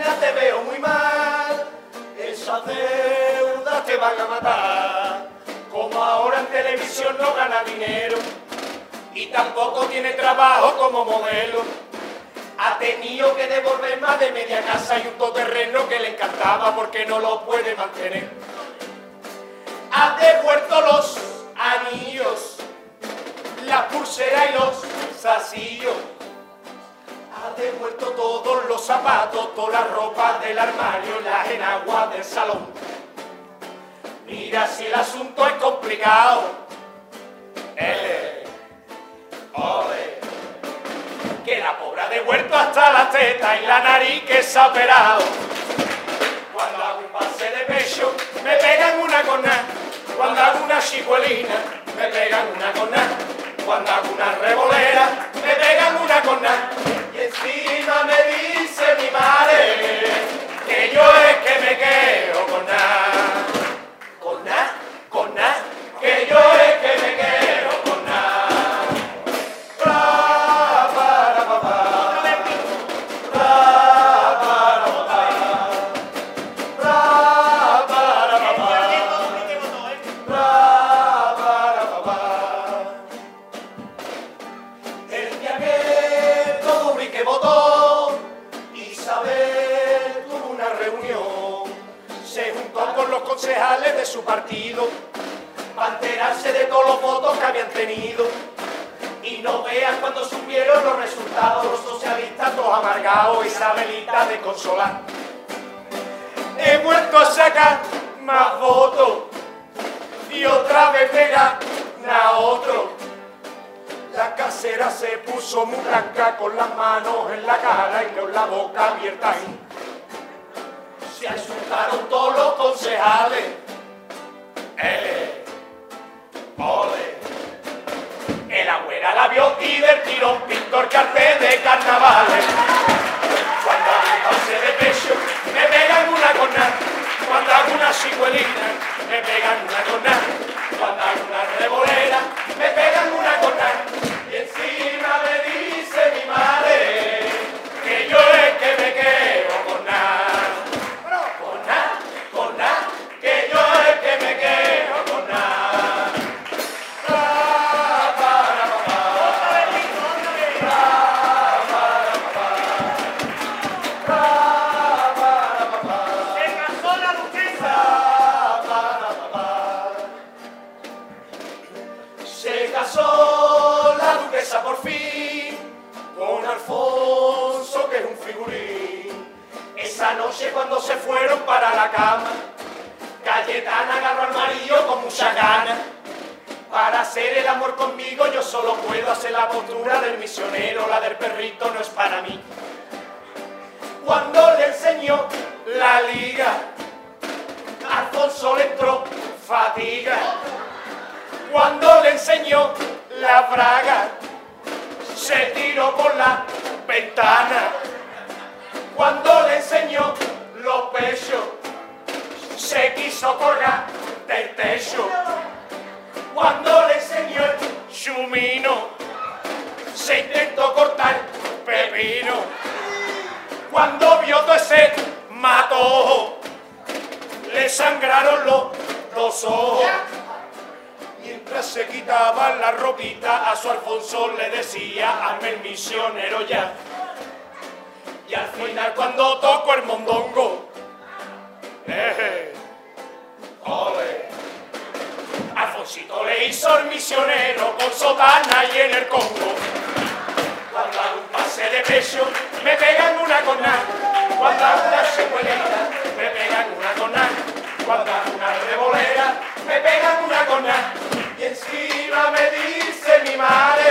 vida te veo muy mal, esas deudas te van a matar. Como ahora en televisión no gana dinero y tampoco tiene trabajo como modelo, ha tenido que devolver más de media casa y un todoterreno que le encantaba porque no lo puede mantener. Ha devuelto los anillos, la pulsera y los zasillos. Ha devuelto todos los zapatos, todas las ropas del armario, las enaguas del salón. Mira si el asunto es complicado. Ole. Que la pobre ha devuelto hasta la teta y la nariz que se ha operado. Cuando hago un pase de pecho, me pegan una cornada. Cuando hago una chicuelina, me pegan una cornada. Cuando hago una revolera, me pegan una cornada. Y encima me dice mi madre que yo es que me quedo con nada. Con nada, con nada, que yo es que me quedo con nada. Ra, para, pa, pa. Ra, para, pa, pa. Ra, para, pa, pa. Ra, para, pa, pa. El día que todo Ubrique votó, Isabel tuvo una reunión. Se juntó con los concejales de su partido para enterarse de todos los votos que habían tenido. Y no veas cuando supieron los resultados, los socialistas todos amargados, Isabelita de consolar. He vuelto a sacar más votos y otra vez me gana otro. La casera se puso muy blanca con las manos en la cara y con la boca abierta. Se asustaron todos los concejales. Ole. El abuela la vio y del tirón pintó el cartel de carnavales. Cuando hago un pase de pecho, me pegan una cornada. Cuando hago una chicuelina, me pegan una cornada. Cuando hago una revolera, me pegan una cornada. Y encima me dice mi madre que yo es que me quedo con nada. Con nada, que yo es que me quedo con nada. Ra, para, pa, pa. Ra, para, pa, pa. Ra, para, pa, pa. Se casó la duquesa. Ra, para, pa, pa. Se casó la duquesa por fin con Alfonso, que es un figurín. Esa noche cuando se fueron para la cama, Cayetana agarró al marido con mucha gana. Para hacer el amor conmigo yo solo puedo hacer la postura del misionero, la del perrito no es para mí. Cuando le enseñó la liga, Alfonso le entró fatiga. Cuando le enseñó la braga, se tiró por la ventana. Cuando le enseñó los pechos, se quiso colgar del techo. Cuando le enseñó el chumino, se intentó cortar pepino. Cuando vio todo ese matojo, le sangraron los dos ojos. Mientras se quitaba la ropita, a su Alfonso le decía: hazme el misionero ya. Y al final cuando tocó el mondongo, ole, Alfonsito le hizo el misionero con sotana y en el Congo. Cuando hago un pase de pecho, me pegan una cornada. Cuando hago una chicuelita, me pegan una cornada. Cuando hago una revolera, me pegan una cornada. Y encima me dice mi madre